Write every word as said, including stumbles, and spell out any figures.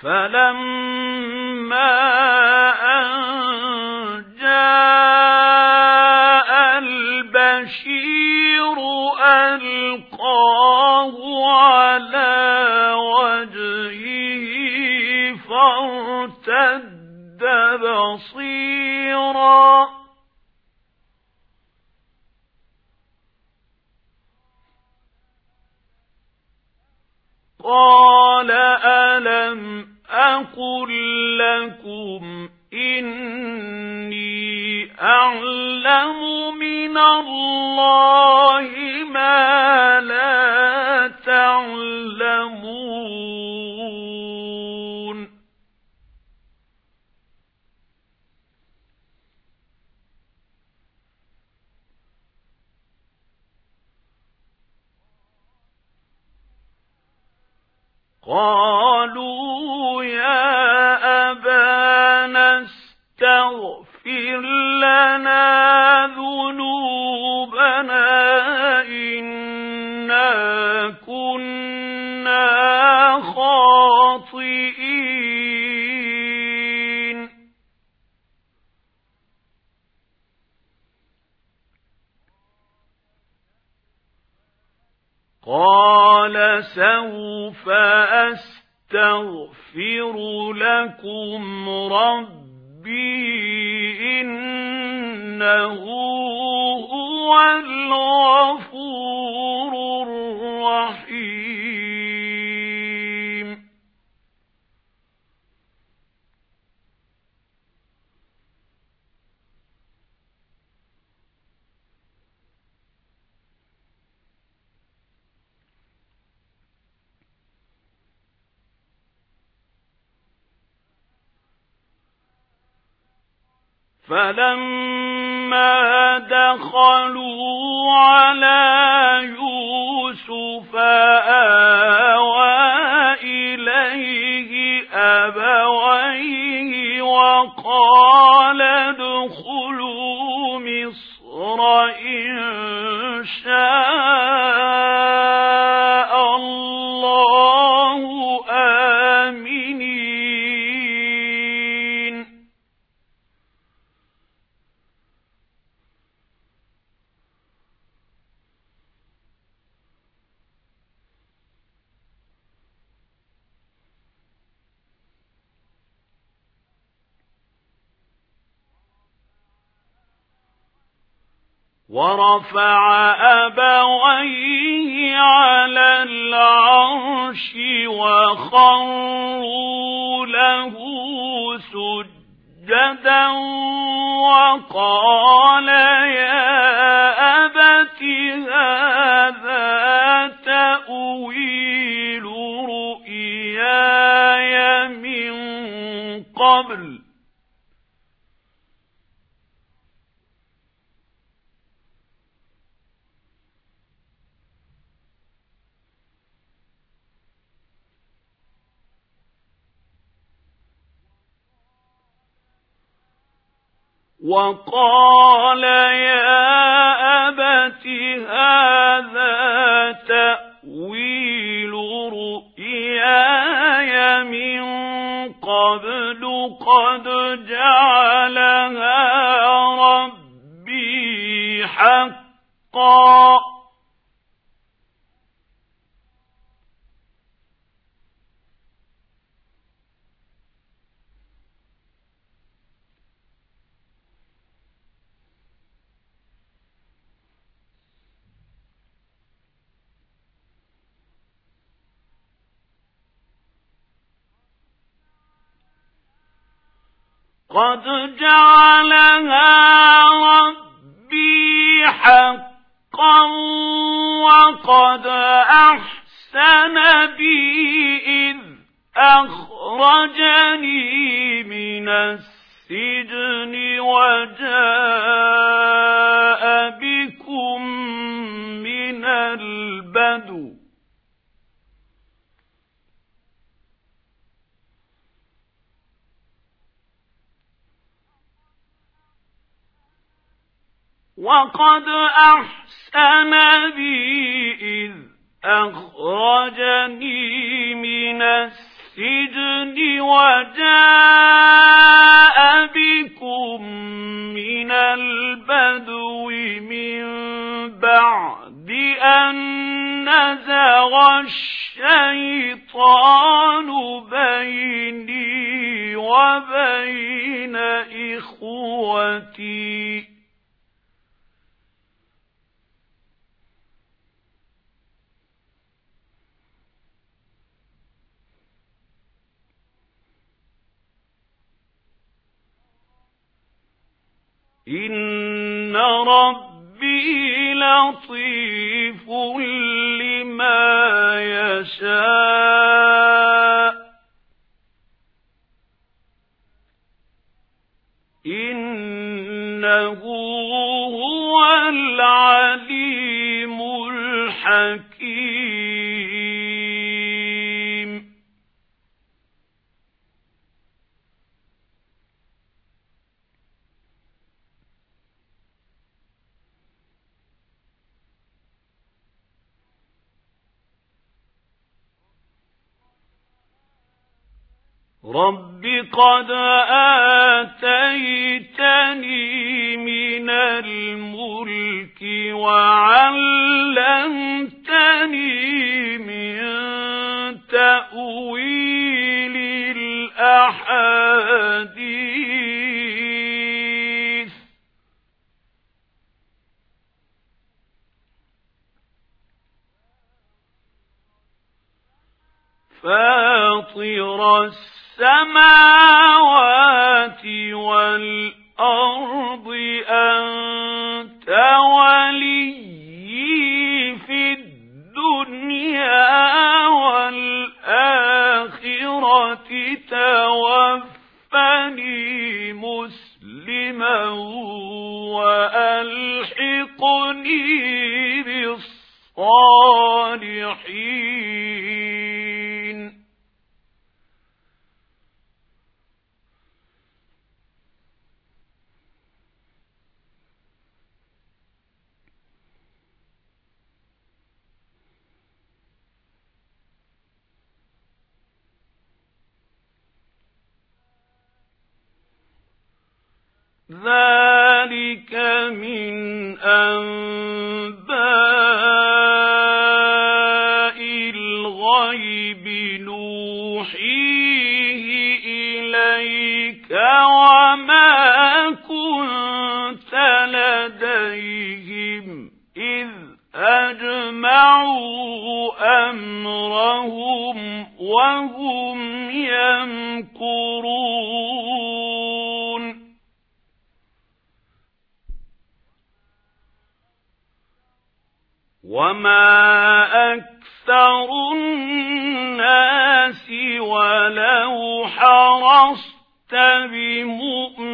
فلما أن جاء البشير ألقاه على وجهه فارتد بصيرا قال ألم أقل لكم إني أعلم من الله ما لا تعلمون قالوا يا أبانا استغفر لنا ذنوبنا إنا كنا خاطئين قال سوف أستغفر لكم ربي إنه هو الغفور الرحيم فلما دخلوا على يوسف آوى إليه أبويه وقال ادخلوا مصر إن شاء الله آمنين ورفع أبويه على العرش وخروا له سجدا وقال يا أبت هذا تأويل رؤياي من قبل وقال يا أبت هذا تأويل رؤياي من قبل قد جعلها ربي حقا قد جعلها ربي حقا وقد أحسن بي إذ أخرجني من السجن وجاء بكم من البدو وقد أحسن بي إذ أخرجني من السجن السجن وجاء بكم من البدو من بعد أن نزغ الشيطان بيني وبين إخوتي إن ربي لطيف لما يشاء إنه هو العليم الحكيم رب قد آتيتني من الملك وعلمتني من تأويل الأحاديث فاطر السماوات والأرض أنت وليي في الدنيا والآخرة توفني مسلما وألحقني بالصالحين ذلك من أنباء الغيب نوحيه إليك وما كنت لديهم إذ أجمعوا أمرهم وهم يمكرون وما أكثر الناس ولو حرصت بمؤمنين